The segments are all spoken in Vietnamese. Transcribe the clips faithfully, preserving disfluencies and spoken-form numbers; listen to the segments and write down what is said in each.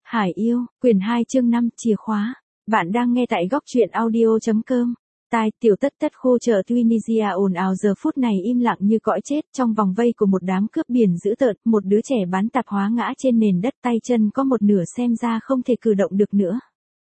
Hải yêu, quyển hai chương năm, chìa khóa. Bạn đang nghe tại góc truyện audio.com. Tai, tiểu tất tất khu chợ Tunisia ồn ào giờ phút này im lặng như cõi chết trong vòng vây của một đám cướp biển dữ tợn, một đứa trẻ bán tạp hóa ngã trên nền đất tay chân có một nửa xem ra không thể cử động được nữa.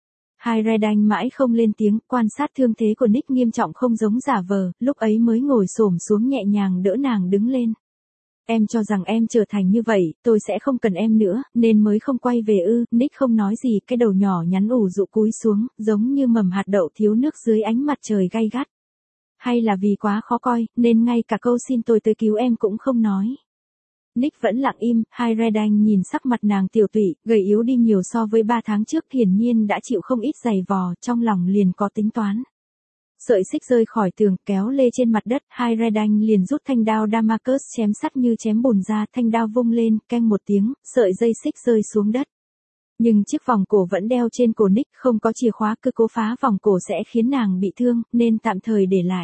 Hai Redan mãi không lên tiếng, quan sát thương thế của Nick nghiêm trọng không giống giả vờ, lúc ấy mới ngồi xổm xuống nhẹ nhàng đỡ nàng đứng lên. Em cho rằng em trở thành như vậy, tôi sẽ không cần em nữa, nên mới không quay về ư. Nick không nói gì, cái đầu nhỏ nhắn ủ rũ cúi xuống, giống như mầm hạt đậu thiếu nước dưới ánh mặt trời gay gắt. Hay là vì quá khó coi, nên ngay cả câu xin tôi tới cứu em cũng không nói. Nick vẫn lặng im, Hai Redan nhìn sắc mặt nàng tiểu tụy, gầy yếu đi nhiều so với ba tháng trước, hiển nhiên đã chịu không ít giày vò, trong lòng liền có tính toán. Sợi xích rơi khỏi tường, kéo lê trên mặt đất, Hai Redan liền rút thanh đao Damascus chém sắt như chém bùn ra, thanh đao vung lên, keng một tiếng, sợi dây xích rơi xuống đất. Nhưng chiếc vòng cổ vẫn đeo trên cổ Nick, không có chìa khóa, cứ cố phá vòng cổ sẽ khiến nàng bị thương, nên tạm thời để lại.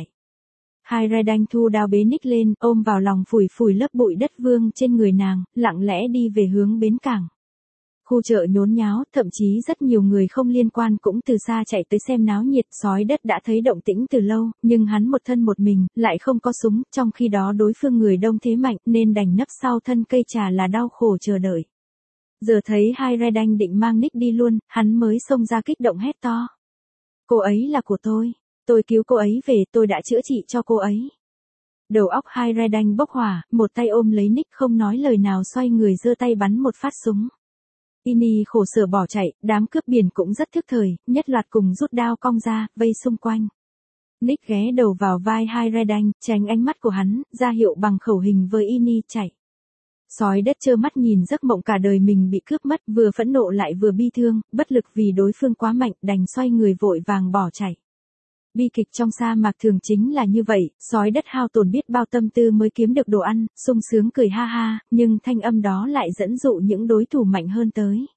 Hai Redan thu đao bế Nick lên, ôm vào lòng phủi phủi lớp bụi đất vương trên người nàng, lặng lẽ đi về hướng bến cảng. Khu chợ nhốn nháo, thậm chí rất nhiều người không liên quan cũng từ xa chạy tới xem náo nhiệt. Sói đất đã thấy động tĩnh từ lâu, nhưng hắn một thân một mình, lại không có súng, trong khi đó đối phương người đông thế mạnh nên đành nấp sau thân cây trà là đau khổ chờ đợi. Giờ thấy Hai Redan định mang Nick đi luôn, hắn mới xông ra kích động hét to. Cô ấy là của tôi, tôi cứu cô ấy về, tôi đã chữa trị cho cô ấy. Đầu óc Hai Redan bốc hỏa, một tay ôm lấy Nick không nói lời nào xoay người giơ tay bắn một phát súng. Ini khổ sở bỏ chạy, đám cướp biển cũng rất thức thời, nhất loạt cùng rút đao cong ra, vây xung quanh. Nick ghé đầu vào vai Hai Redan, tránh ánh mắt của hắn, ra hiệu bằng khẩu hình với Ini chạy. Sói đất trơ mắt nhìn giấc mộng cả đời mình bị cướp mất, vừa phẫn nộ lại vừa bi thương, bất lực vì đối phương quá mạnh, đành xoay người vội vàng bỏ chạy. Bi kịch trong sa mạc thường chính là như vậy, sói đất hao tổn biết bao tâm tư mới kiếm được đồ ăn, sung sướng cười ha ha, nhưng thanh âm đó lại dẫn dụ những đối thủ mạnh hơn tới.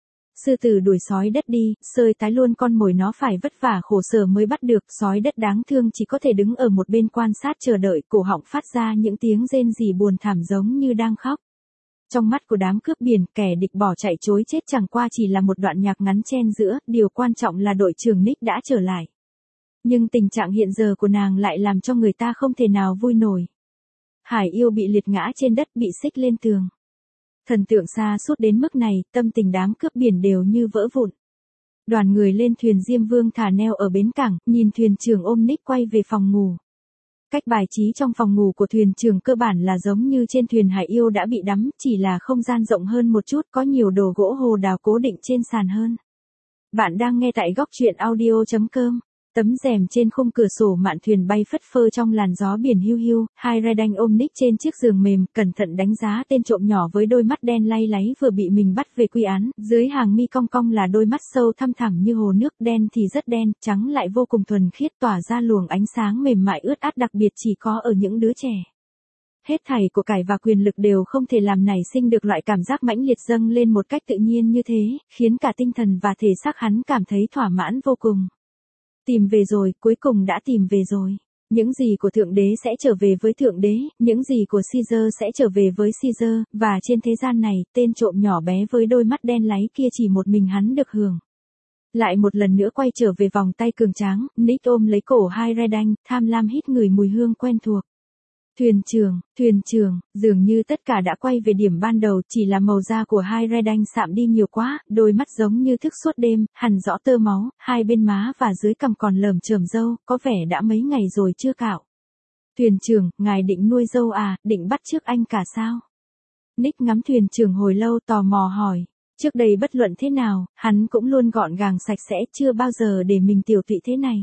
Sư tử đuổi sói đất đi, sơi tái luôn con mồi nó phải vất vả khổ sở mới bắt được, sói đất đáng thương chỉ có thể đứng ở một bên quan sát chờ đợi, cổ họng phát ra những tiếng rên rỉ buồn thảm giống như đang khóc. Trong mắt của đám cướp biển, kẻ địch bỏ chạy chối chết chẳng qua chỉ là một đoạn nhạc ngắn chen giữa, điều quan trọng là đội trưởng Nick đã trở lại. Nhưng tình trạng hiện giờ của nàng lại làm cho người ta không thể nào vui nổi. Hải yêu bị liệt ngã trên đất, bị xích lên tường. Thần tượng xa suốt đến mức này, tâm tình đám cướp biển đều như vỡ vụn. Đoàn người lên thuyền Diêm Vương thả neo ở bến cảng, nhìn thuyền trưởng ôm Nick quay về phòng ngủ. Cách bài trí trong phòng ngủ của thuyền trưởng cơ bản là giống như trên thuyền Hải yêu đã bị đắm, chỉ là không gian rộng hơn một chút, có nhiều đồ gỗ hồ đào cố định trên sàn hơn. Bạn đang nghe tại góc truyện audio.com. Tấm rèm trên khung cửa sổ mạn thuyền bay phất phơ trong làn gió biển hiu hiu, Hai Redan ôm Nick trên chiếc giường mềm, cẩn thận đánh giá tên trộm nhỏ với đôi mắt đen lay láy vừa bị mình bắt về quy án, dưới hàng mi cong cong là đôi mắt sâu thăm thẳm như hồ nước, đen thì rất đen, trắng lại vô cùng thuần khiết, tỏa ra luồng ánh sáng mềm mại ướt át đặc biệt chỉ có ở những đứa trẻ. Hết thảy của cải và quyền lực đều không thể làm nảy sinh được loại cảm giác mãnh liệt dâng lên một cách tự nhiên như thế, khiến cả tinh thần và thể xác hắn cảm thấy thỏa mãn vô cùng. Tìm về rồi, cuối cùng đã tìm về rồi. Những gì của Thượng Đế sẽ trở về với Thượng Đế, những gì của Caesar sẽ trở về với Caesar, và trên thế gian này, tên trộm nhỏ bé với đôi mắt đen láy kia chỉ một mình hắn được hưởng. Lại một lần nữa quay trở về vòng tay cường tráng, Nick ôm lấy cổ Hai Redan, tham lam hít ngửi mùi hương quen thuộc. Thuyền trưởng, thuyền trưởng, dường như tất cả đã quay về điểm ban đầu, chỉ là màu da của Hai Redan sạm đi nhiều quá, đôi mắt giống như thức suốt đêm, hằn rõ tơ máu, hai bên má và dưới cằm còn lởm chởm râu, có vẻ đã mấy ngày rồi chưa cạo. Thuyền trưởng, ngài định nuôi dâu à, định bắt chước anh cả sao? Nick ngắm thuyền trưởng hồi lâu tò mò hỏi. Trước đây bất luận thế nào, hắn cũng luôn gọn gàng sạch sẽ, chưa bao giờ để mình tiểu tụy thế này.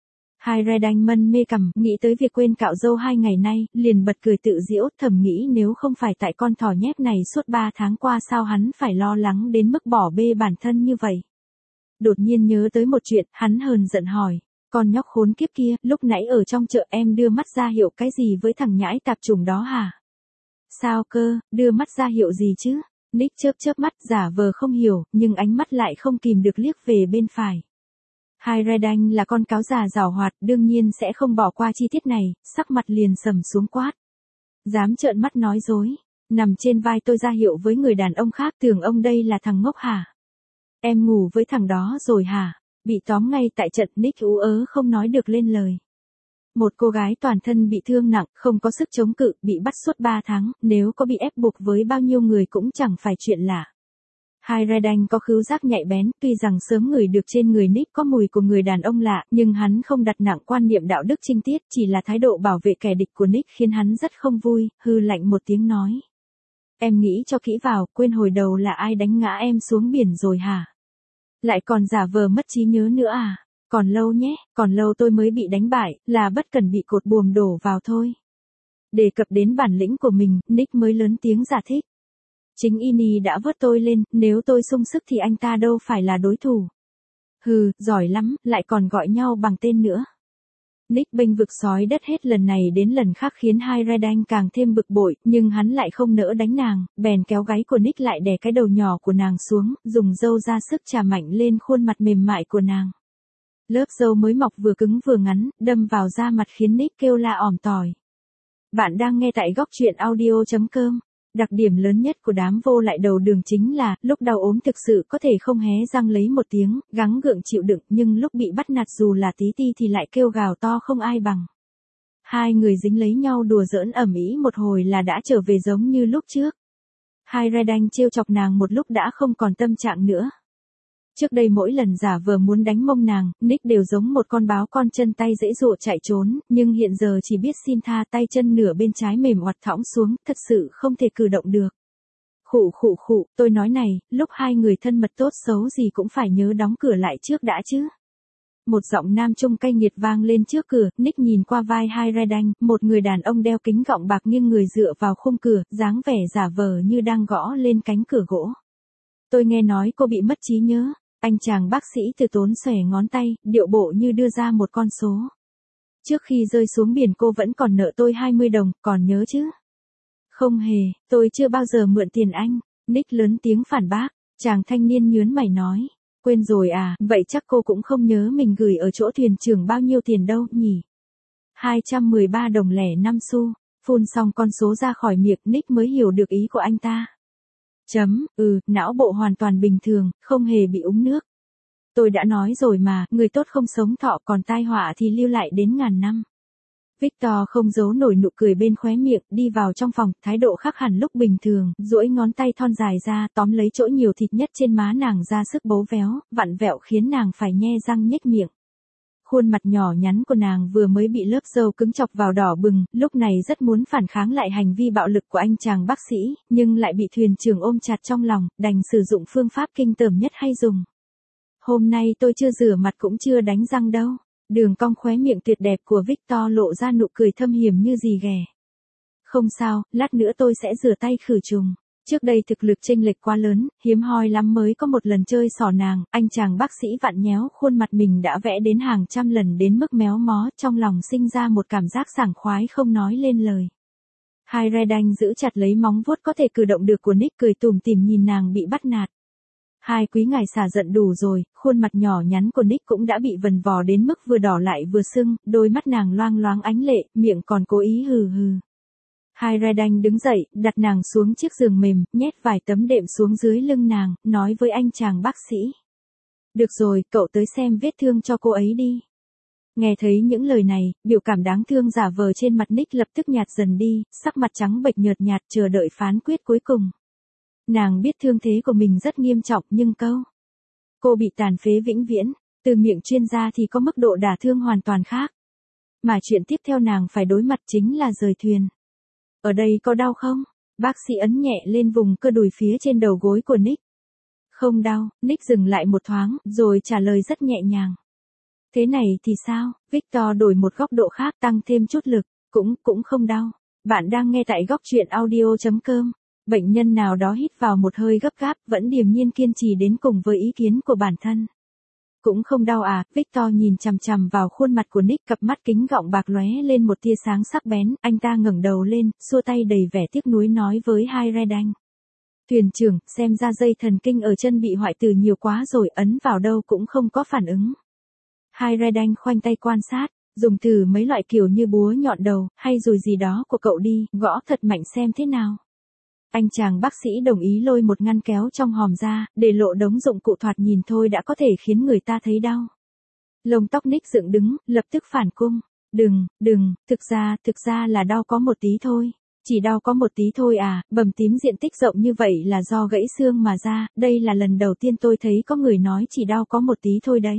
Hai Redan mân mê cằm, nghĩ tới việc quên cạo râu hai ngày nay, liền bật cười tự giễu, thầm nghĩ nếu không phải tại con thỏ nhép này suốt ba tháng qua sao hắn phải lo lắng đến mức bỏ bê bản thân như vậy. Đột nhiên nhớ tới một chuyện, hắn hờn giận hỏi, con nhóc khốn kiếp kia, lúc nãy ở trong chợ em đưa mắt ra hiệu cái gì với thằng nhãi tạp chủng đó hả? Sao cơ, đưa mắt ra hiệu gì chứ? Nick chớp chớp mắt giả vờ không hiểu, nhưng ánh mắt lại không kìm được liếc về bên phải. Hai Redan là con cáo già giảo hoạt, đương nhiên sẽ không bỏ qua chi tiết này, sắc mặt liền sầm xuống quát. Dám trợn mắt nói dối, nằm trên vai tôi ra hiệu với người đàn ông khác, tưởng ông đây là thằng ngốc hả? Em ngủ với thằng đó rồi hả? Bị tóm ngay tại trận, Nick ú ớ không nói được lên lời. Một cô gái toàn thân bị thương nặng, không có sức chống cự, bị bắt suốt ba tháng, nếu có bị ép buộc với bao nhiêu người cũng chẳng phải chuyện lạ. Hayredane có khứu giác nhạy bén, tuy rằng sớm ngửi được trên người Nick có mùi của người đàn ông lạ, nhưng hắn không đặt nặng quan niệm đạo đức trinh tiết, chỉ là thái độ bảo vệ kẻ địch của Nick khiến hắn rất không vui, hư lạnh một tiếng nói. Em nghĩ cho kỹ vào, quên hồi đầu là ai đánh ngã em xuống biển rồi hả? Lại còn giả vờ mất trí nhớ nữa à? Còn lâu nhé, còn lâu tôi mới bị đánh bại, là bất cần bị cột buồm đổ vào thôi. Đề cập đến bản lĩnh của mình, Nick mới lớn tiếng giải thích. Chính Ini đã vớt tôi lên, nếu tôi sung sức thì anh ta đâu phải là đối thủ. Hừ, giỏi lắm, lại còn gọi nhau bằng tên nữa. Nick bênh vực sói đất hết lần này đến lần khác khiến Hayredane càng thêm bực bội, nhưng hắn lại không nỡ đánh nàng, bèn kéo gáy của Nick lại đè cái đầu nhỏ của nàng xuống, dùng râu ra sức chà mạnh lên khuôn mặt mềm mại của nàng. Lớp râu mới mọc vừa cứng vừa ngắn, đâm vào da mặt khiến Nick kêu la ỏm tỏi. Bạn đang nghe tại góc truyện audio chấm com. Đặc điểm lớn nhất của đám vô lại đầu đường chính là, lúc đau ốm thực sự có thể không hé răng lấy một tiếng, gắng gượng chịu đựng, nhưng lúc bị bắt nạt dù là tí ti thì lại kêu gào to không ai bằng. Hai người dính lấy nhau đùa giỡn ầm ĩ một hồi là đã trở về giống như lúc trước. Hayredane trêu chọc nàng một lúc đã không còn tâm trạng nữa. Trước đây mỗi lần giả vờ muốn đánh mông nàng, Nick đều giống một con báo con chân tay dễ dụa chạy trốn, nhưng hiện giờ chỉ biết xin tha, tay chân nửa bên trái mềm oặt thõng xuống, thật sự không thể cử động được. Khụ khụ khụ, tôi nói này, lúc hai người thân mật tốt xấu gì cũng phải nhớ đóng cửa lại trước đã chứ. Một giọng nam trung cay nghiệt vang lên trước cửa, Nick nhìn qua vai Hayredane, một người đàn ông đeo kính gọng bạc nghiêng người dựa vào khung cửa, dáng vẻ giả vờ như đang gõ lên cánh cửa gỗ. Tôi nghe nói cô bị mất trí nhớ. Anh chàng bác sĩ từ tốn xòe ngón tay, điệu bộ như đưa ra một con số. Trước khi rơi xuống biển cô vẫn còn nợ tôi hai mươi đồng, còn nhớ chứ? Không hề, tôi chưa bao giờ mượn tiền anh. Nick lớn tiếng phản bác, chàng thanh niên nhớn mày nói. Quên rồi à, vậy chắc cô cũng không nhớ mình gửi ở chỗ thuyền trưởng bao nhiêu tiền đâu, nhỉ? hai trăm mười ba đồng lẻ năm xu, phun xong con số ra khỏi miệng, Nick mới hiểu được ý của anh ta. Chấm, ừ, não bộ hoàn toàn bình thường, không hề bị úng nước. Tôi đã nói rồi mà, người tốt không sống thọ, còn tai họa thì lưu lại đến ngàn năm. Victor không giấu nổi nụ cười bên khóe miệng, đi vào trong phòng, thái độ khác hẳn lúc bình thường, duỗi ngón tay thon dài ra, tóm lấy chỗ nhiều thịt nhất trên má nàng ra sức bấu véo, vặn vẹo khiến nàng phải nhe răng nhếch miệng. Khuôn mặt nhỏ nhắn của nàng vừa mới bị lớp râu cứng chọc vào đỏ bừng, lúc này rất muốn phản kháng lại hành vi bạo lực của anh chàng bác sĩ, nhưng lại bị thuyền trưởng ôm chặt trong lòng, đành sử dụng phương pháp kinh tởm nhất hay dùng. Hôm nay tôi chưa rửa mặt cũng chưa đánh răng đâu. Đường cong khóe miệng tuyệt đẹp của Victor lộ ra nụ cười thâm hiểm như gì ghẻ. Không sao, lát nữa tôi sẽ rửa tay khử trùng. Trước đây thực lực chênh lệch quá lớn, hiếm hoi lắm mới có một lần chơi xỏ nàng, anh chàng bác sĩ vặn nhéo khuôn mặt mình đã vẽ đến hàng trăm lần đến mức méo mó, trong lòng sinh ra một cảm giác sảng khoái không nói lên lời. Hayredane giữ chặt lấy móng vuốt có thể cử động được của Nick, cười tủm tỉm nhìn nàng bị bắt nạt. Hai quý ngài xả giận đủ rồi, khuôn mặt nhỏ nhắn của Nick cũng đã bị vần vò đến mức vừa đỏ lại vừa sưng, đôi mắt nàng loang loáng ánh lệ, miệng còn cố ý hừ hừ. Hayredane đứng dậy, đặt nàng xuống chiếc giường mềm, nhét vài tấm đệm xuống dưới lưng nàng, nói với anh chàng bác sĩ. Được rồi, cậu tới xem vết thương cho cô ấy đi. Nghe thấy những lời này, biểu cảm đáng thương giả vờ trên mặt Nick lập tức nhạt dần đi, sắc mặt trắng bệch nhợt nhạt chờ đợi phán quyết cuối cùng. Nàng biết thương thế của mình rất nghiêm trọng nhưng câu. Cô bị tàn phế vĩnh viễn, từ miệng chuyên gia thì có mức độ đả thương hoàn toàn khác. Mà chuyện tiếp theo nàng phải đối mặt chính là rời thuyền. Ở đây có đau không? Bác sĩ ấn nhẹ lên vùng cơ đùi phía trên đầu gối của Nick. Không đau, Nick dừng lại một thoáng, rồi trả lời rất nhẹ nhàng. Thế này thì sao? Victor đổi một góc độ khác tăng thêm chút lực, cũng, cũng không đau. Bạn đang nghe tại góc truyện audio chấm com. Bệnh nhân nào đó hít vào một hơi gấp gáp, vẫn điềm nhiên kiên trì đến cùng với ý kiến của bản thân. Cũng không đau à? Victor nhìn chằm chằm vào khuôn mặt của Nick, cặp mắt kính gọng bạc lóe lên một tia sáng sắc bén, anh ta ngẩng đầu lên, xua tay đầy vẻ tiếc nuối nói với Hayredane. Thuyền trưởng, xem ra dây thần kinh ở chân bị hoại tử nhiều quá rồi, ấn vào đâu cũng không có phản ứng. Hayredane khoanh tay quan sát, dùng thử mấy loại kiểu như búa nhọn đầu, hay rồi gì đó của cậu đi, gõ thật mạnh xem thế nào. Anh chàng bác sĩ đồng ý lôi một ngăn kéo trong hòm ra, để lộ đống dụng cụ thoạt nhìn thôi đã có thể khiến người ta thấy đau. Lông tóc Nick dựng đứng, lập tức phản cung. Đừng, đừng, thực ra, thực ra là đau có một tí thôi. Chỉ đau có một tí thôi à, bầm tím diện tích rộng như vậy là do gãy xương mà ra, đây là lần đầu tiên tôi thấy có người nói chỉ đau có một tí thôi đấy.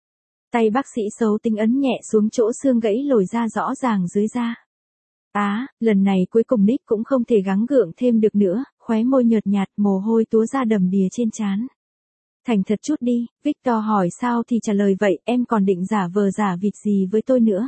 Tay bác sĩ xấu tính ấn nhẹ xuống chỗ xương gãy lồi ra rõ ràng dưới da. Á, à, lần này cuối cùng Nick cũng không thể gắng gượng thêm được nữa, khóe môi nhợt nhạt, mồ hôi túa ra đầm đìa trên trán. Thành thật chút đi, Victor hỏi sao thì trả lời vậy, em còn định giả vờ giả vịt gì với tôi nữa.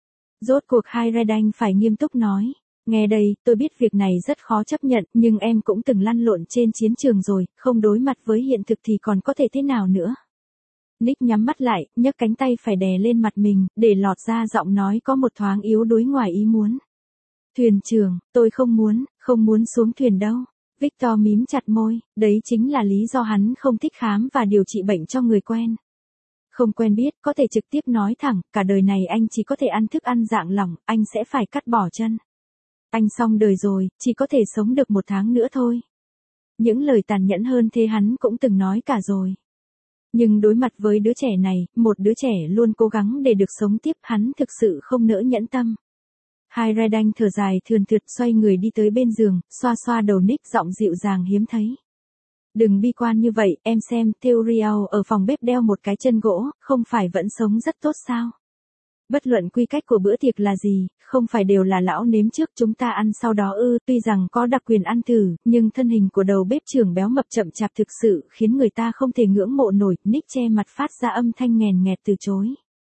Rốt cuộc Hayredane phải nghiêm túc nói. Nghe đây, tôi biết việc này rất khó chấp nhận, nhưng em cũng từng lăn lộn trên chiến trường rồi, không đối mặt với hiện thực thì còn có thể thế nào nữa. Nick nhắm mắt lại, nhấc cánh tay phải đè lên mặt mình, để lọt ra giọng nói có một thoáng yếu đuối ngoài ý muốn. Thuyền trưởng, tôi không muốn, không muốn xuống thuyền đâu. Victor mím chặt môi, đấy chính là lý do hắn không thích khám và điều trị bệnh cho người quen. Không quen biết, có thể trực tiếp nói thẳng, cả đời này anh chỉ có thể ăn thức ăn dạng lỏng, anh sẽ phải cắt bỏ chân. Anh xong đời rồi, chỉ có thể sống được một tháng nữa thôi. Những lời tàn nhẫn hơn thế hắn cũng từng nói cả rồi. Nhưng đối mặt với đứa trẻ này, một đứa trẻ luôn cố gắng để được sống tiếp, hắn thực sự không nỡ nhẫn tâm. Hayredane thở dài thườn thượt xoay người đi tới bên giường, xoa xoa đầu Nick giọng dịu dàng hiếm thấy. Đừng bi quan như vậy, em xem, Theorio ở phòng bếp đeo một cái chân gỗ, không phải vẫn sống rất tốt sao? Bất luận quy cách của bữa tiệc là gì, không phải đều là lão nếm trước chúng ta ăn sau đó ư, tuy rằng có đặc quyền ăn thử, nhưng thân hình của đầu bếp trưởng béo mập chậm chạp thực sự khiến người ta không thể ngưỡng mộ nổi. Nick che mặt phát ra âm thanh nghèn nghẹt từ chối.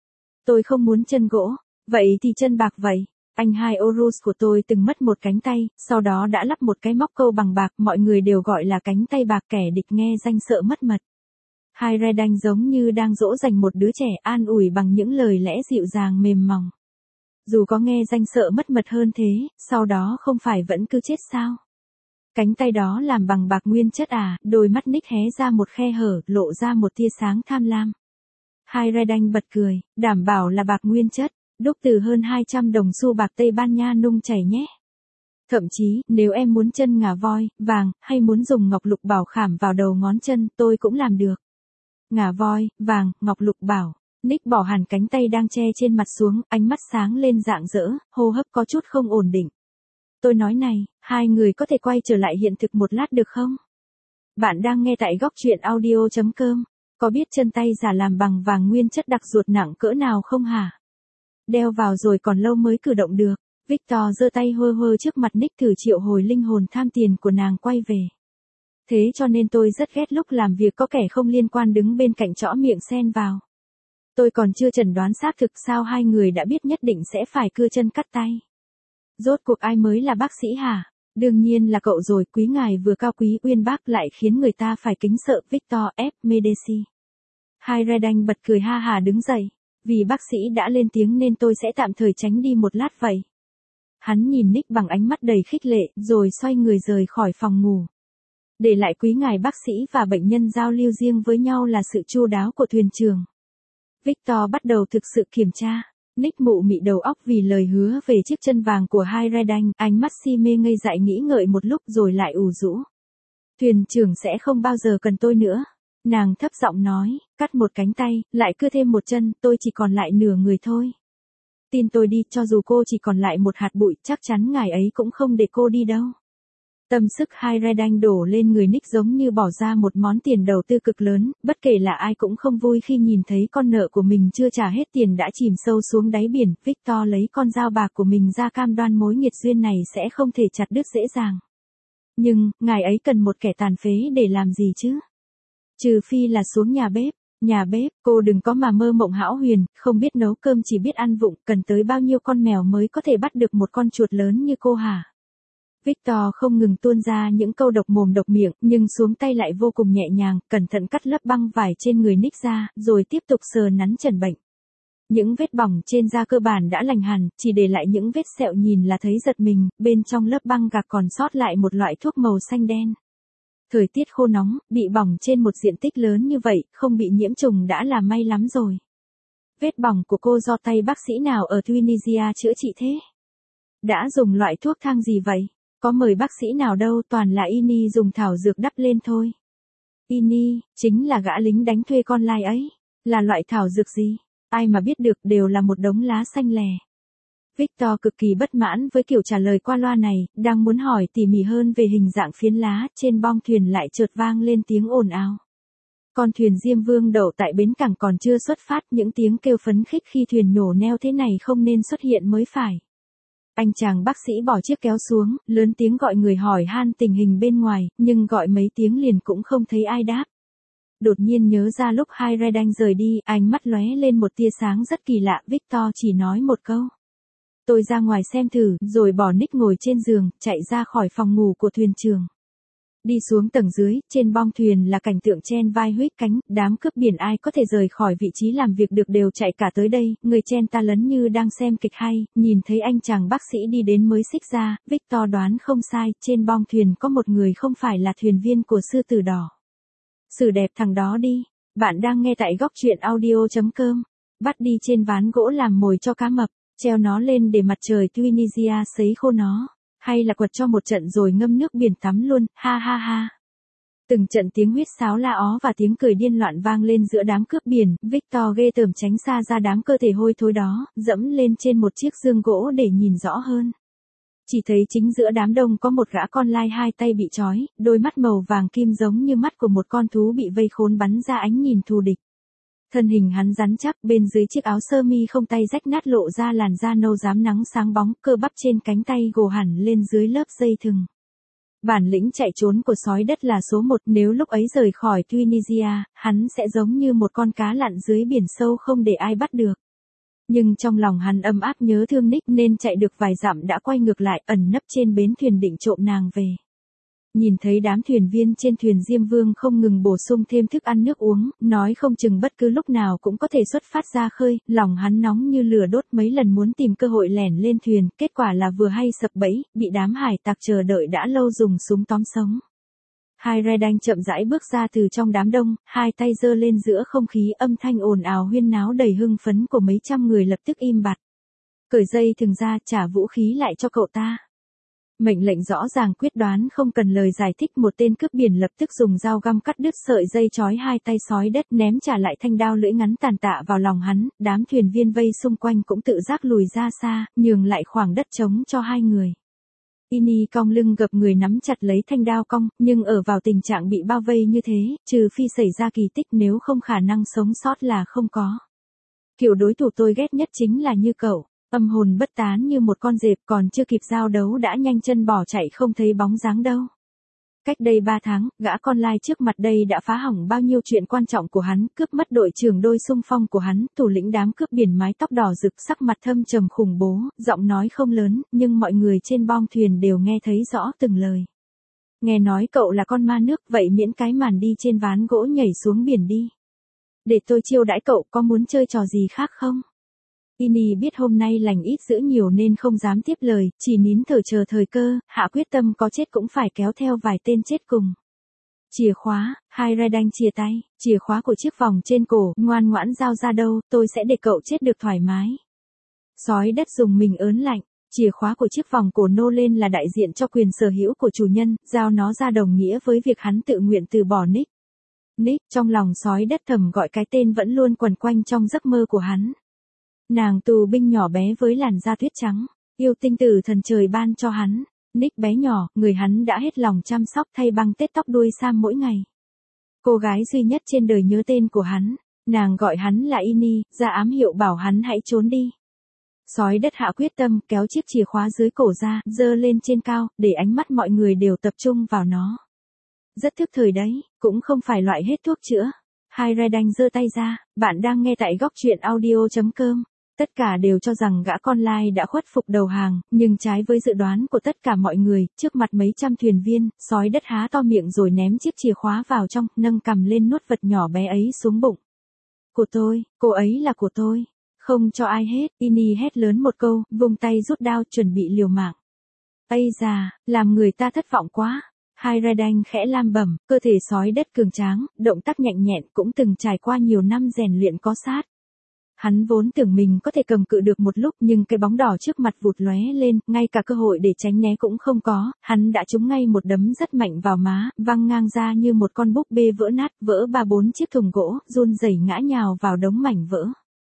Tôi không muốn chân gỗ, vậy thì chân bạc vậy. Anh hai Horus của tôi từng mất một cánh tay, sau đó đã lắp một cái móc câu bằng bạc, mọi người đều gọi là cánh tay bạc, kẻ địch nghe danh sợ mất mật. Hayredane giống như đang dỗ dành một đứa trẻ, an ủi bằng những lời lẽ dịu dàng mềm mỏng. Dù có nghe danh sợ mất mật hơn thế, sau đó không phải vẫn cứ chết sao? Cánh tay đó làm bằng bạc nguyên chất à? Đôi mắt Nick hé ra một khe hở, lộ ra một tia sáng tham lam. Hayredane bật cười, đảm bảo là bạc nguyên chất, đúc từ hơn hai trăm đồng xu bạc Tây Ban Nha nung chảy nhé. Thậm chí, nếu em muốn chân ngà voi, vàng, hay muốn dùng ngọc lục bảo khảm vào đầu ngón chân, tôi cũng làm được. Ngà voi, vàng, ngọc lục bảo. Nick bỏ hẳn cánh tay đang che trên mặt xuống, ánh mắt sáng lên rạng rỡ, hô hấp có chút không ổn định. Tôi nói này, hai người có thể quay trở lại hiện thực một lát được không? Bạn đang nghe tại góc truyện audio chấm com. Có biết chân tay giả làm bằng vàng nguyên chất đặc ruột nặng cỡ nào không hả? Đeo vào rồi còn lâu mới cử động được. Victor giơ tay hơ hơ trước mặt Nick thử triệu hồi linh hồn tham tiền của nàng quay về. Thế cho nên tôi rất ghét lúc làm việc có kẻ không liên quan đứng bên cạnh trõ miệng xen vào. Tôi còn chưa chẩn đoán xác thực sao hai người đã biết nhất định sẽ phải cưa chân cắt tay. Rốt cuộc ai mới là bác sĩ hả? Đương nhiên là cậu rồi, quý ngài vừa cao quý uyên bác lại khiến người ta phải kính sợ. Victor F. Medici. Hayredane bật cười ha hà đứng dậy. Vì bác sĩ đã lên tiếng nên tôi sẽ tạm thời tránh đi một lát vậy. Hắn nhìn Nick bằng ánh mắt đầy khích lệ, rồi xoay người rời khỏi phòng ngủ. Để lại quý ngài bác sĩ và bệnh nhân giao lưu riêng với nhau là sự chu đáo của thuyền trưởng. Victor bắt đầu thực sự kiểm tra. Nick mụ mị đầu óc vì lời hứa về chiếc chân vàng của Hayredane, ánh mắt si mê ngây dại nghĩ ngợi một lúc rồi lại ủ rũ. Thuyền trưởng sẽ không bao giờ cần tôi nữa. Nàng thấp giọng nói, cắt một cánh tay, lại cưa thêm một chân, tôi chỉ còn lại nửa người thôi. Tin tôi đi, cho dù cô chỉ còn lại một hạt bụi, chắc chắn ngài ấy cũng không để cô đi đâu. Tâm sức Hayredane đổ lên người Nick giống như bỏ ra một món tiền đầu tư cực lớn, bất kể là ai cũng không vui khi nhìn thấy con nợ của mình chưa trả hết tiền đã chìm sâu xuống đáy biển. Victor lấy con dao bạc của mình ra cam đoan mối nghiệt duyên này sẽ không thể chặt đứt dễ dàng. Nhưng, ngài ấy cần một kẻ tàn phế để làm gì chứ? Trừ phi là xuống nhà bếp. Nhà bếp, cô đừng có mà mơ mộng hão huyền, không biết nấu cơm chỉ biết ăn vụng, cần tới bao nhiêu con mèo mới có thể bắt được một con chuột lớn như cô hả? Victor không ngừng tuôn ra những câu độc mồm độc miệng, nhưng xuống tay lại vô cùng nhẹ nhàng, cẩn thận cắt lớp băng vải trên người Nick ra, rồi tiếp tục sờ nắn chẩn bệnh. Những vết bỏng trên da cơ bản đã lành hẳn, chỉ để lại những vết sẹo nhìn là thấy giật mình, bên trong lớp băng gạc còn sót lại một loại thuốc màu xanh đen. Thời tiết khô nóng, bị bỏng trên một diện tích lớn như vậy, không bị nhiễm trùng đã là may lắm rồi. Vết bỏng của cô do tay bác sĩ nào ở Tunisia chữa trị thế? Đã dùng loại thuốc thang gì vậy? Có mời bác sĩ nào đâu, toàn là Ini dùng thảo dược đắp lên thôi. Ini, chính là gã lính đánh thuê con lai ấy. Là loại thảo dược gì? Ai mà biết được, đều là một đống lá xanh lè. Victor cực kỳ bất mãn với kiểu trả lời qua loa này, đang muốn hỏi tỉ mỉ hơn về hình dạng phiến lá, trên bong thuyền lại chợt vang lên tiếng ồn ào. Con thuyền Diêm Vương đậu tại bến cảng còn chưa xuất phát, những tiếng kêu phấn khích khi thuyền nhổ neo thế này không nên xuất hiện mới phải. Anh chàng bác sĩ bỏ chiếc kéo xuống, lớn tiếng gọi người hỏi han tình hình bên ngoài, nhưng gọi mấy tiếng liền cũng không thấy ai đáp. Đột nhiên nhớ ra lúc hai Red Anh rời đi, ánh mắt lóe lên một tia sáng rất kỳ lạ, Victor chỉ nói một câu. Tôi ra ngoài xem thử, rồi bỏ Nick ngồi trên giường, chạy ra khỏi phòng ngủ của thuyền trưởng. Đi xuống tầng dưới, trên bong thuyền là cảnh tượng chen vai huýt cánh, đám cướp biển ai có thể rời khỏi vị trí làm việc được đều chạy cả tới đây, người chen ta lấn như đang xem kịch hay, nhìn thấy anh chàng bác sĩ đi đến mới xích ra, Victor đoán không sai, trên bong thuyền có một người không phải là thuyền viên của Sư Tử Đỏ. Xử đẹp thằng đó đi, bạn đang nghe tại góc truyện audio.com, bắt đi trên ván gỗ làm mồi cho cá mập, treo nó lên để mặt trời Tunisia sấy khô nó. Hay là quật cho một trận rồi ngâm nước biển tắm luôn, ha ha ha. Từng trận tiếng huýt sáo la ó và tiếng cười điên loạn vang lên giữa đám cướp biển, Victor ghê tởm tránh xa ra đám cơ thể hôi thối đó, dẫm lên trên một chiếc giường gỗ để nhìn rõ hơn. Chỉ thấy chính giữa đám đông có một gã con lai hai tay bị trói, đôi mắt màu vàng kim giống như mắt của một con thú bị vây khốn bắn ra ánh nhìn thù địch. Thân hình hắn rắn chắc, bên dưới chiếc áo sơ mi không tay rách nát lộ ra làn da nâu rám nắng sáng bóng, cơ bắp trên cánh tay gồ hẳn lên dưới lớp dây thừng. Bản lĩnh chạy trốn của sói đất là số một, nếu lúc ấy rời khỏi Tunisia, hắn sẽ giống như một con cá lặn dưới biển sâu không để ai bắt được. Nhưng trong lòng hắn ấm áp nhớ thương Nick nên chạy được vài dặm đã quay ngược lại, ẩn nấp trên bến thuyền định trộm nàng về. Nhìn thấy đám thuyền viên trên thuyền Diêm Vương không ngừng bổ sung thêm thức ăn nước uống, nói không chừng bất cứ lúc nào cũng có thể xuất phát ra khơi, lòng hắn nóng như lửa đốt, mấy lần muốn tìm cơ hội lẻn lên thuyền, kết quả là vừa hay sập bẫy, bị đám hải tặc chờ đợi đã lâu dùng súng tóm sống. Hai Red Anh chậm rãi bước ra từ trong đám đông, hai tay giơ lên giữa không khí, âm thanh ồn ào huyên náo đầy hưng phấn của mấy trăm người lập tức im bặt. Cởi dây thừng ra, trả vũ khí lại cho cậu ta. Mệnh lệnh rõ ràng quyết đoán không cần lời giải thích, một tên cướp biển lập tức dùng dao găm cắt đứt sợi dây trói hai tay sói đất, ném trả lại thanh đao lưỡi ngắn tàn tạ vào lòng hắn, đám thuyền viên vây xung quanh cũng tự giác lùi ra xa, nhường lại khoảng đất trống cho hai người. Ini cong lưng gập người nắm chặt lấy thanh đao cong, nhưng ở vào tình trạng bị bao vây như thế, trừ phi xảy ra kỳ tích, nếu không khả năng sống sót là không có. Kiểu đối thủ tôi ghét nhất chính là như cậu. Âm hồn bất tán như một con dẹp, còn chưa kịp giao đấu đã nhanh chân bỏ chạy không thấy bóng dáng đâu. Cách đây ba tháng, gã con lai trước mặt đây đã phá hỏng bao nhiêu chuyện quan trọng của hắn, cướp mất đội trưởng đôi xung phong của hắn, thủ lĩnh đám cướp biển mái tóc đỏ rực, sắc mặt thâm trầm khủng bố, giọng nói không lớn, nhưng mọi người trên bong thuyền đều nghe thấy rõ từng lời. Nghe nói cậu là con ma nước, vậy miễn cái màn đi trên ván gỗ nhảy xuống biển đi. Để tôi chiêu đãi cậu, có muốn chơi trò gì khác không? Ini biết hôm nay lành ít dữ nhiều nên không dám tiếp lời, chỉ nín thở chờ thời cơ, hạ quyết tâm có chết cũng phải kéo theo vài tên chết cùng. Chìa khóa, hai Red Anh chia tay, chìa khóa của chiếc vòng trên cổ, ngoan ngoãn giao ra đâu, tôi sẽ để cậu chết được thoải mái. Sói đất dùng mình ớn lạnh, chìa khóa của chiếc vòng cổ nô lên là đại diện cho quyền sở hữu của chủ nhân, giao nó ra đồng nghĩa với việc hắn tự nguyện từ bỏ Nick. Nick, trong lòng sói đất thầm gọi cái tên vẫn luôn quẩn quanh trong giấc mơ của hắn. Nàng tù binh nhỏ bé với làn da tuyết trắng, yêu tinh tử thần trời ban cho hắn. Nick bé nhỏ, người hắn đã hết lòng chăm sóc thay băng tết tóc đuôi sam mỗi ngày. Cô gái duy nhất trên đời nhớ tên của hắn, nàng gọi hắn là Ini, ra ám hiệu bảo hắn hãy trốn đi. Sói đất hạ quyết tâm, kéo chiếc chìa khóa dưới cổ ra, giơ lên trên cao, để ánh mắt mọi người đều tập trung vào nó. Rất thức thời đấy, cũng không phải loại hết thuốc chữa. Hai Red Anh giơ tay ra, bạn đang nghe tại góc truyện audio.com. Tất cả đều cho rằng gã con lai đã khuất phục đầu hàng, nhưng trái với dự đoán của tất cả mọi người, trước mặt mấy trăm thuyền viên, sói đất há to miệng rồi ném chiếc chìa khóa vào trong, nâng cằm lên nuốt vật nhỏ bé ấy xuống bụng. Của tôi, cô ấy là của tôi. Không cho ai hết, Ini hét lớn một câu, vùng tay rút đao chuẩn bị liều mạng. Ây da, làm người ta thất vọng quá. Hai Red Anh khẽ lam bẩm, cơ thể sói đất cường tráng, động tác nhanh nhẹn, cũng từng trải qua nhiều năm rèn luyện có sát. hắn vốn tưởng mình có thể cầm cự được một lúc nhưng cái bóng đỏ trước mặt vụt lóe lên, ngay cả cơ hội để tránh né cũng không có, hắn đã trúng ngay một đấm rất mạnh vào má, văng ngang ra như một con búp bê vỡ nát, vỡ ba bốn chiếc thùng gỗ, run rẩy ngã nhào vào đống mảnh vỡ.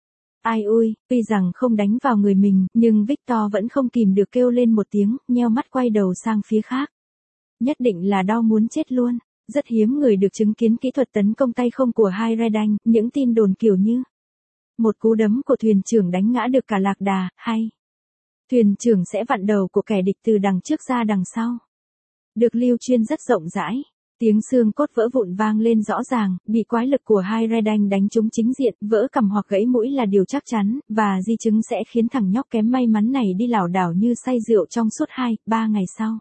Ai ui, tuy rằng không đánh vào người mình, nhưng Victor vẫn không kìm được kêu lên một tiếng, nheo mắt quay đầu sang phía khác. Nhất định là đau muốn chết luôn. Rất hiếm người được chứng kiến kỹ thuật tấn công tay không của hai Redan, những tin đồn kiểu như một cú đấm của thuyền trưởng đánh ngã được cả lạc đà, hay thuyền trưởng sẽ vặn đầu của kẻ địch từ đằng trước ra đằng sau. Được lưu truyền rất rộng rãi. Tiếng xương cốt vỡ vụn vang lên rõ ràng, bị quái lực của hai Redan đánh trúng chính diện, vỡ cằm hoặc gãy mũi là điều chắc chắn, và di chứng sẽ khiến thằng nhóc kém may mắn này đi lảo đảo như say rượu trong suốt hai, ba ngày sau.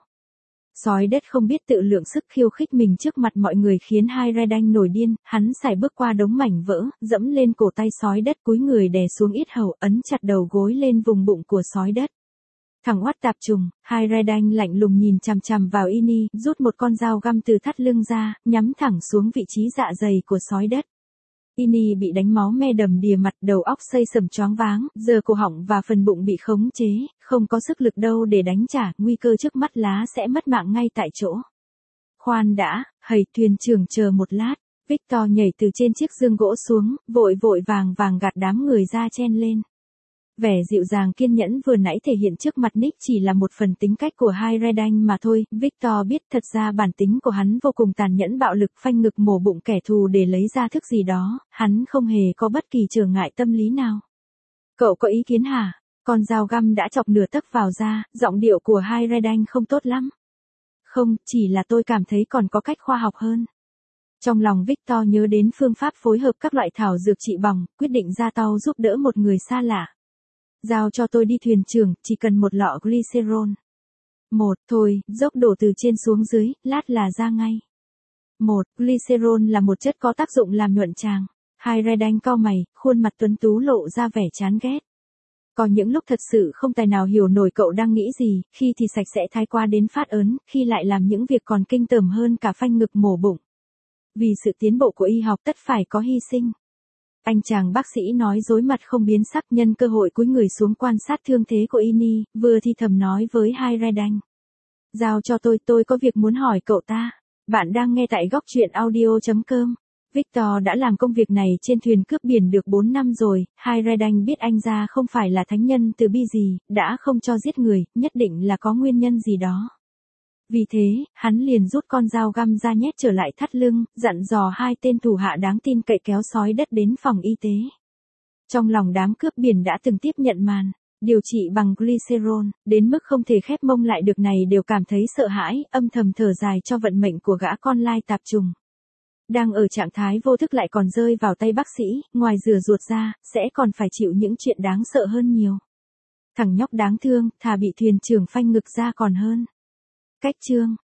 Sói đất không biết tự lượng sức khiêu khích mình trước mặt mọi người khiến hai Redan nổi điên, hắn sải bước qua đống mảnh vỡ, dẫm lên cổ tay sói đất cúi người đè xuống yết hầu, ấn chặt đầu gối lên vùng bụng của sói đất. Thằng oát tạp trùng, hai Redan lạnh lùng nhìn chằm chằm vào Ini, rút một con dao găm từ thắt lưng ra, nhắm thẳng xuống vị trí dạ dày của sói đất. Ini bị đánh máu me đầm đìa mặt, đầu óc xây sầm choáng váng, giờ cổ họng và phần bụng bị khống chế, không có sức lực đâu để đánh trả, nguy cơ trước mắt lá sẽ mất mạng ngay tại chỗ. Khoan đã, hầy thuyền trưởng chờ một lát, Victor nhảy từ trên chiếc giường gỗ xuống, vội vội vàng vàng gạt đám người ra chen lên. Vẻ dịu dàng kiên nhẫn vừa nãy thể hiện trước mặt Nick chỉ là một phần tính cách của hai Redan mà thôi, Victor biết thật ra bản tính của hắn vô cùng tàn nhẫn bạo lực phanh ngực mổ bụng kẻ thù để lấy ra thức gì đó, hắn không hề có bất kỳ trở ngại tâm lý nào. Cậu có ý kiến hả? Con dao găm đã chọc nửa tấc vào da, giọng điệu của hai Redan không tốt lắm. Không, chỉ là tôi cảm thấy còn có cách khoa học hơn. Trong lòng Victor nhớ đến phương pháp phối hợp các loại thảo dược trị bỏng, quyết định ra tàu giúp đỡ một người xa lạ. Giao cho tôi đi thuyền trưởng, chỉ cần một lọ glycerol. Một, thôi, dốc đổ từ trên xuống dưới, lát là ra ngay. Một, glycerol là một chất có tác dụng làm nhuận tràng. Hai Redan cau mày, khuôn mặt tuấn tú lộ ra vẻ chán ghét. Có những lúc thật sự không tài nào hiểu nổi cậu đang nghĩ gì, khi thì sạch sẽ thái quá đến phát ớn, khi lại làm những việc còn kinh tởm hơn cả phanh ngực mổ bụng. Vì sự tiến bộ của y học tất phải có hy sinh. Anh chàng bác sĩ nói dối mặt không biến sắc, nhân cơ hội cúi người xuống quan sát thương thế của Ini, vừa thì thầm nói với hai Redan. Giao cho tôi, tôi có việc muốn hỏi cậu ta. Bạn đang nghe tại góc truyện audio chấm com. Victor đã làm công việc này trên thuyền cướp biển được bốn năm rồi, hai Redan biết anh ra không phải là thánh nhân từ bi gì, đã không cho giết người, nhất định là có nguyên nhân gì đó. Vì thế, hắn liền rút con dao găm ra nhét trở lại thắt lưng, dặn dò hai tên thủ hạ đáng tin cậy kéo sói đất đến phòng y tế. Trong lòng đám cướp biển đã từng tiếp nhận màn điều trị bằng glycerol, đến mức không thể khép mông lại được này đều cảm thấy sợ hãi, âm thầm thở dài cho vận mệnh của gã con lai tạp trùng. Đang ở trạng thái vô thức lại còn rơi vào tay bác sĩ, ngoài rửa ruột ra, sẽ còn phải chịu những chuyện đáng sợ hơn nhiều. Thằng nhóc đáng thương, thà bị thuyền trưởng phanh ngực ra còn hơn. Cách chương